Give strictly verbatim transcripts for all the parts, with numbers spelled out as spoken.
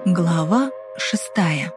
Глава шестая.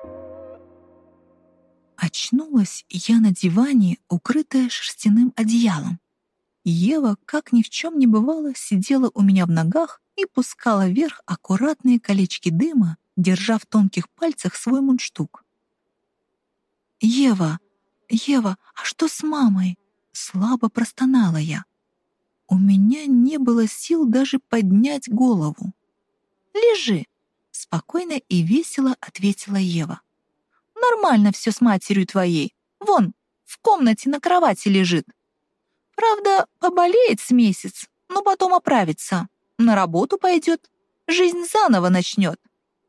Очнулась я на диване, укрытая шерстяным одеялом. Ева, как ни в чем не бывало, сидела у меня в ногах и пускала вверх аккуратные колечки дыма, держа в тонких пальцах свой мундштук. «Ева, Ева, а что с мамой?» — слабо простонала я. У меня не было сил даже поднять голову. «Лежи», — спокойно и весело ответила Ева. «Нормально все с матерью твоей. Вон, в комнате на кровати лежит. Правда, поболеет с месяц, но потом оправится. На работу пойдет, жизнь заново начнет».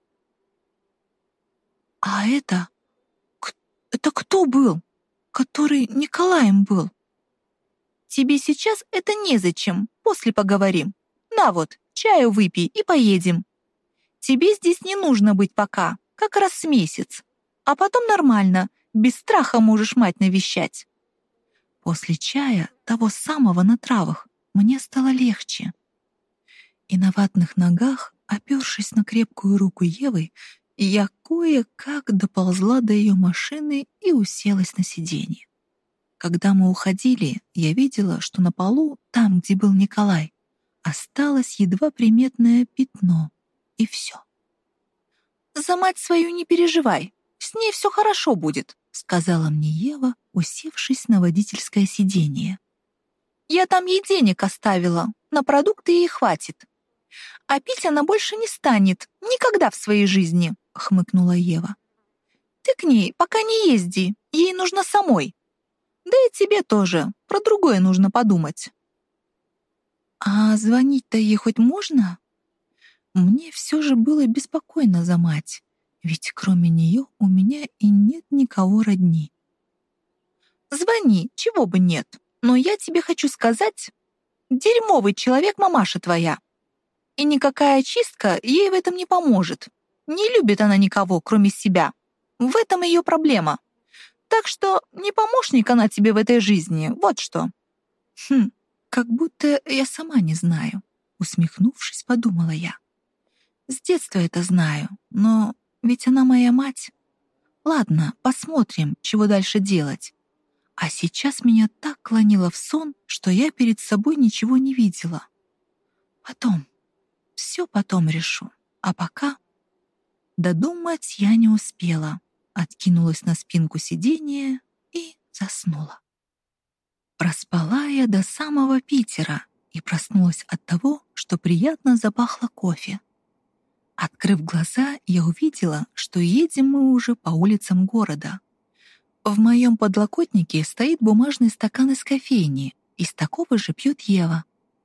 «А это... к- это кто был? Который Николаем был?» «Тебе сейчас это незачем, после поговорим. На вот, чаю выпей и поедем. Тебе здесь не нужно быть пока, как раз с месяц. А потом нормально, без страха можешь мать навещать». После чая, того самого на травах, мне стало легче. И на ватных ногах, опёршись на крепкую руку Евы, я кое-как доползла до ее машины и уселась на сиденье. Когда мы уходили, я видела, что на полу, там, где был Николай, осталось едва приметное пятно, и все. «За мать свою не переживай, с ней все хорошо будет», сказала мне Ева, усевшись на водительское сиденье. «Я там ей денег оставила, на продукты ей хватит. А пить она больше не станет, никогда в своей жизни», хмыкнула Ева. «Ты к ней пока не езди, ей нужно самой. Да и тебе тоже, про другое нужно подумать». «А звонить-то ей хоть можно?» Мне все же было беспокойно за мать, ведь кроме нее у меня и нет никого родни. «Звони, чего бы нет, но я тебе хочу сказать, дерьмовый человек мамаша твоя. И никакая чистка ей в этом не поможет. Не любит она никого, кроме себя. В этом ее проблема. Так что не помощник она тебе в этой жизни, вот что». «Хм, как будто я сама не знаю», — усмехнувшись, подумала я. «С детства это знаю, но ведь она моя мать. Ладно, посмотрим, чего дальше делать». А сейчас меня так клонило в сон, что я перед собой ничего не видела. Потом, все потом решу. А пока... Додумать я не успела. Откинулась на спинку сиденья и заснула. Проспала я до самого Питера и проснулась от того, что приятно запахло кофе. Открыв глаза, я увидела, что едем мы уже по улицам города. В моем подлокотнике стоит бумажный стакан из кофейни, из такого же пьет Ева.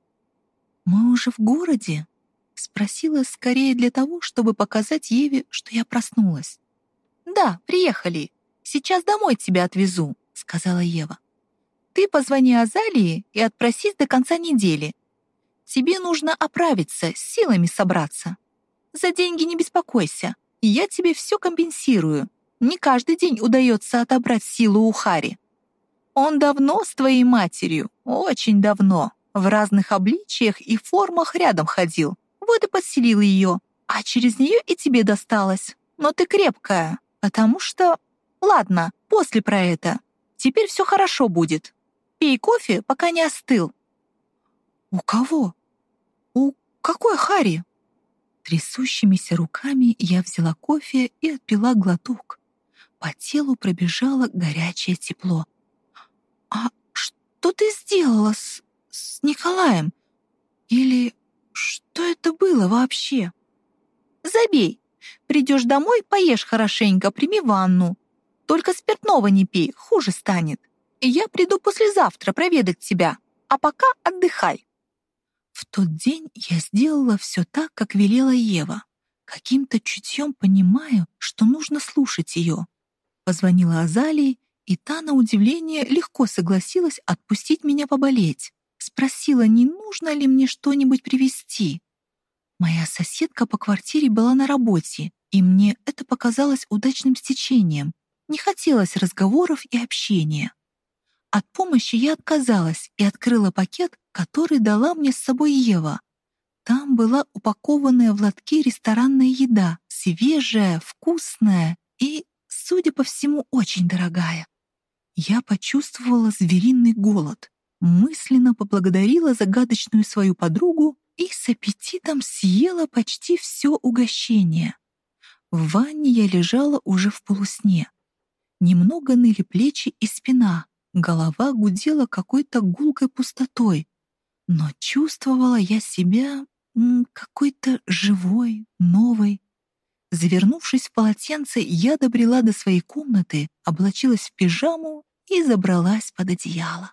«Мы уже в городе?» — спросила скорее для того, чтобы показать Еве, что я проснулась. «Да, приехали. Сейчас домой тебя отвезу», — сказала Ева. «Ты позвони Азалии и отпросись до конца недели. Тебе нужно оправиться, с силами собраться. За деньги не беспокойся, я тебе все компенсирую. Не каждый день удается отобрать силу у Хари. Он давно с твоей матерью, очень давно, в разных обличиях и формах рядом ходил. Вот и подселил ее, а через нее и тебе досталось. Но ты крепкая, потому что... Ладно, после про это. Теперь все хорошо будет. Пей кофе, пока не остыл». «У кого? У какой Хари?» Трясущимися руками я взяла кофе и отпила глоток. По телу пробежало горячее тепло. «А что ты сделала с, с Николаем? Или что это было вообще?» «Забей. Придешь домой, поешь хорошенько, прими ванну. Только спиртного не пей, хуже станет. Я приду послезавтра проведать тебя, а пока отдыхай». В тот день я сделала все так, как велела Ева. Каким-то чутьем понимаю, что нужно слушать ее. Позвонила Азалии, и та, на удивление, легко согласилась отпустить меня поболеть. Спросила, не нужно ли мне что-нибудь привезти. Моя соседка по квартире была на работе, и мне это показалось удачным стечением. Не хотелось разговоров и общения. От помощи я отказалась и открыла пакет, который дала мне с собой Ева. Там была упакованная в лотки ресторанная еда, свежая, вкусная и, судя по всему, очень дорогая. Я почувствовала звериный голод, мысленно поблагодарила загадочную свою подругу и с аппетитом съела почти все угощение. В ванне я лежала уже в полусне. Немного ныли плечи и спина, голова гудела какой-то гулкой пустотой, но чувствовала я себя м, какой-то живой, новой. Завернувшись в полотенце, я добрела до своей комнаты, облачилась в пижаму и забралась под одеяло.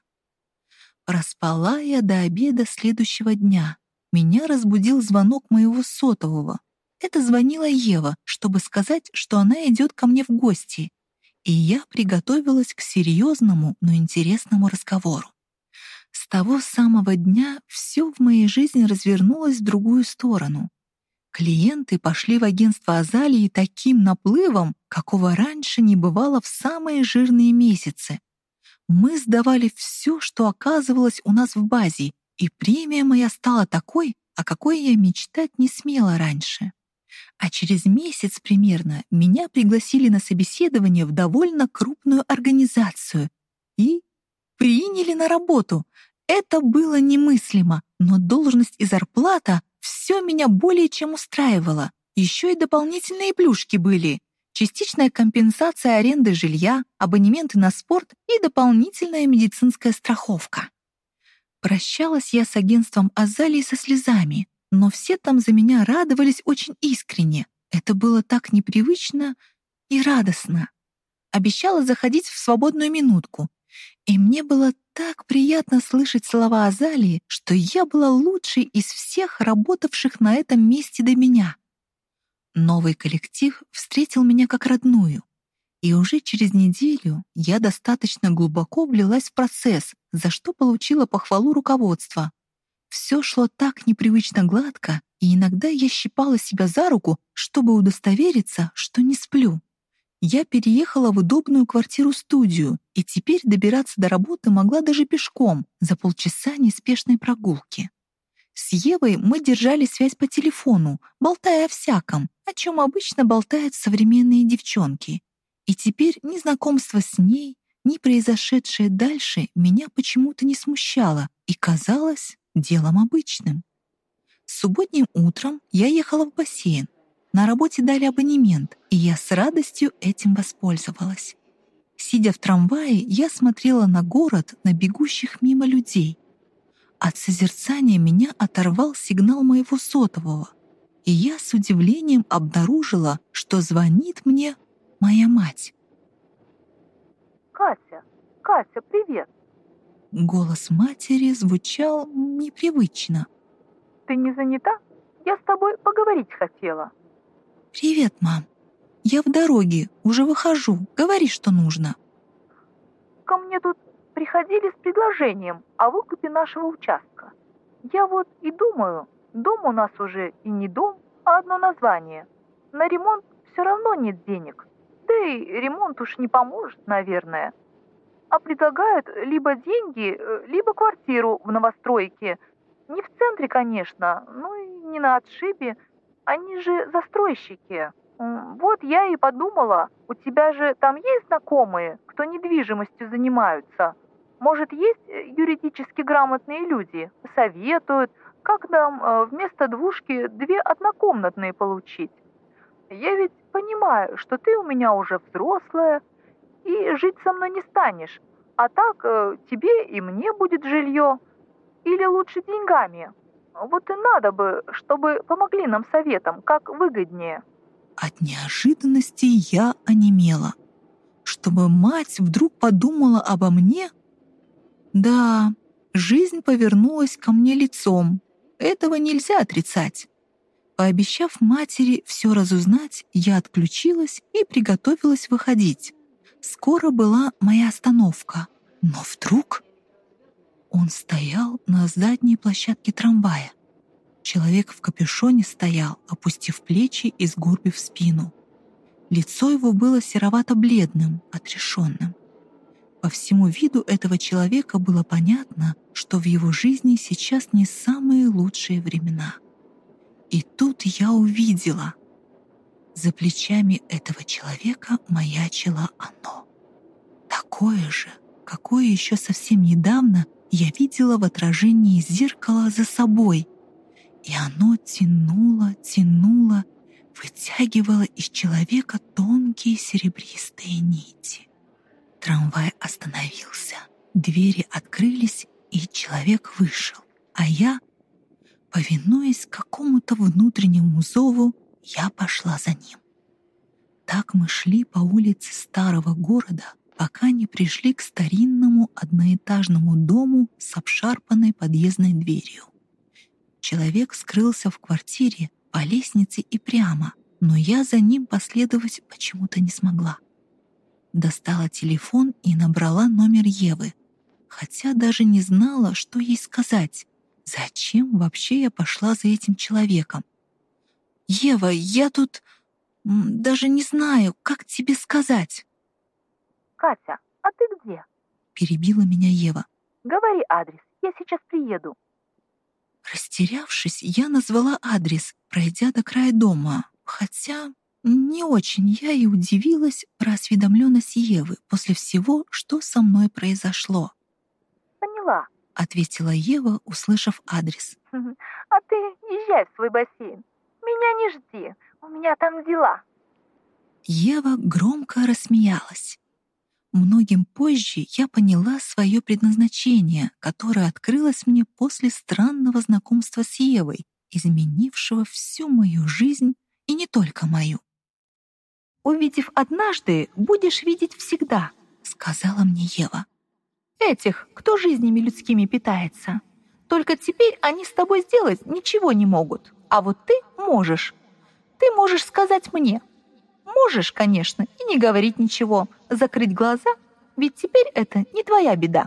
Проспала я до обеда следующего дня. Меня разбудил звонок моего сотового. Это звонила Ева, чтобы сказать, что она идет ко мне в гости. И я приготовилась к серьезному, но интересному разговору. С того самого дня все в моей жизни развернулось в другую сторону. Клиенты пошли в агентство Азалии таким наплывом, какого раньше не бывало в самые жирные месяцы. Мы сдавали все, что оказывалось у нас в базе, и премия моя стала такой, о какой я мечтать не смела раньше. А через месяц примерно меня пригласили на собеседование в довольно крупную организацию и приняли на работу. Это было немыслимо, но должность и зарплата — все меня более чем устраивало. Еще и дополнительные плюшки были. Частичная компенсация аренды жилья, абонементы на спорт и дополнительная медицинская страховка. Прощалась я с агентством Азалии со слезами, но все там за меня радовались очень искренне. Это было так непривычно и радостно. Обещала заходить в свободную минутку. И мне было так приятно слышать слова Азалии, что я была лучшей из всех работавших на этом месте до меня. Новый коллектив встретил меня как родную. И уже через неделю я достаточно глубоко влилась в процесс, за что получила похвалу руководства. Все шло так непривычно гладко, и иногда я щипала себя за руку, чтобы удостовериться, что не сплю. Я переехала в удобную квартиру-студию, и теперь добираться до работы могла даже пешком, за полчаса неспешной прогулки. С Евой мы держали связь по телефону, болтая о всяком, о чем обычно болтают современные девчонки. И теперь ни знакомство с ней, ни произошедшее дальше меня почему-то не смущало и казалось делом обычным. Субботним утром я ехала в бассейн. На работе дали абонемент, и я с радостью этим воспользовалась. Сидя в трамвае, я смотрела на город, на бегущих мимо людей. От созерцания меня оторвал сигнал моего сотового, и я с удивлением обнаружила, что звонит мне моя мать. «Катя, Катя, привет!» Голос матери звучал непривычно. «Ты не занята? Я с тобой поговорить хотела». «Привет, мам. Я в дороге, уже выхожу. Говори, что нужно». «Ко мне тут приходили с предложением о выкупе нашего участка. Я вот и думаю, дом у нас уже и не дом, а одно название. На ремонт все равно нет денег. Да и ремонт уж не поможет, наверное. А предлагают либо деньги, либо квартиру в новостройке. Не в центре, конечно, ну и не на отшибе. Они же застройщики. Вот я и подумала, у тебя же там есть знакомые, кто недвижимостью занимаются? Может, есть юридически грамотные люди? Советуют, как нам вместо двушки две однокомнатные получить? Я ведь понимаю, что ты у меня уже взрослая и жить со мной не станешь. А так тебе и мне будет жилье. Или лучше деньгами? Вот и надо бы, чтобы помогли нам советом, как выгоднее». От неожиданности я онемела. Чтобы мать вдруг подумала обо мне? Да, жизнь повернулась ко мне лицом. Этого нельзя отрицать. Пообещав матери все разузнать, я отключилась и приготовилась выходить. Скоро была моя остановка. Но вдруг он стоял на задней площадке трамвая. Человек в капюшоне стоял, опустив плечи и сгорбив спину. Лицо его было серовато-бледным, отрешенным. По всему виду этого человека было понятно, что в его жизни сейчас не самые лучшие времена. И тут я увидела. За плечами этого человека маячило оно. Такое же, какое еще совсем недавно я видела в отражении зеркала за собой. И оно тянуло, тянуло, вытягивало из человека тонкие серебристые нити. Трамвай остановился, двери открылись, и человек вышел. А я, повинуясь какому-то внутреннему зову, я пошла за ним. Так мы шли по улице старого города, пока не пришли к старинному одноэтажному дому с обшарпанной подъездной дверью. Человек скрылся в квартире по лестнице и прямо, но я за ним последовать почему-то не смогла. Достала телефон и набрала номер Евы, хотя даже не знала, что ей сказать. Зачем вообще я пошла за этим человеком? «Ева, я тут м, даже не знаю, как тебе сказать». «Катя, а ты где?» — перебила меня Ева. «Говори адрес, я сейчас приеду». Растерявшись, я назвала адрес, пройдя до края дома, хотя не очень я и удивилась про осведомленность Евы после всего, что со мной произошло. «Поняла», — ответила Ева, услышав адрес. «А ты езжай в свой бассейн. Меня не жди, у меня там дела». Ева громко рассмеялась. Многим позже я поняла свое предназначение, которое открылось мне после странного знакомства с Евой, изменившего всю мою жизнь и не только мою. «Увидев однажды, будешь видеть всегда», — сказала мне Ева. «Этих, кто жизнями людскими питается. Только теперь они с тобой сделать ничего не могут, а вот ты можешь. Ты можешь сказать мне. Можешь, конечно, и не говорить ничего, закрыть глаза, ведь теперь это не твоя беда».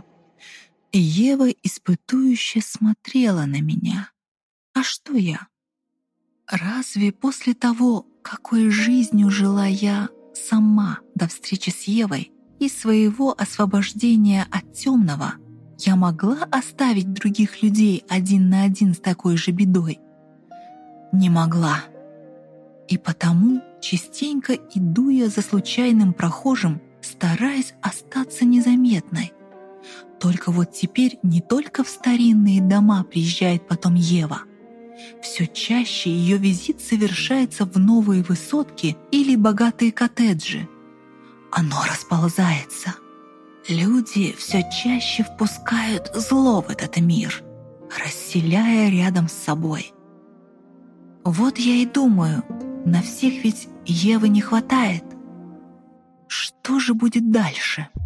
Ева испытующе смотрела на меня. А что я? Разве после того, какой жизнью жила я сама до встречи с Евой и своего освобождения от темного, я могла оставить других людей один на один с такой же бедой? Не могла. И потому частенько иду я за случайным прохожим, стараясь остаться незаметной. Только вот теперь не только в старинные дома приезжает потом Ева. Все чаще ее визит совершается в новые высотки или богатые коттеджи. Оно расползается. Люди все чаще впускают зло в этот мир, расселяя рядом с собой. Вот я и думаю, на всех ведь Евы не хватает. Что же будет дальше?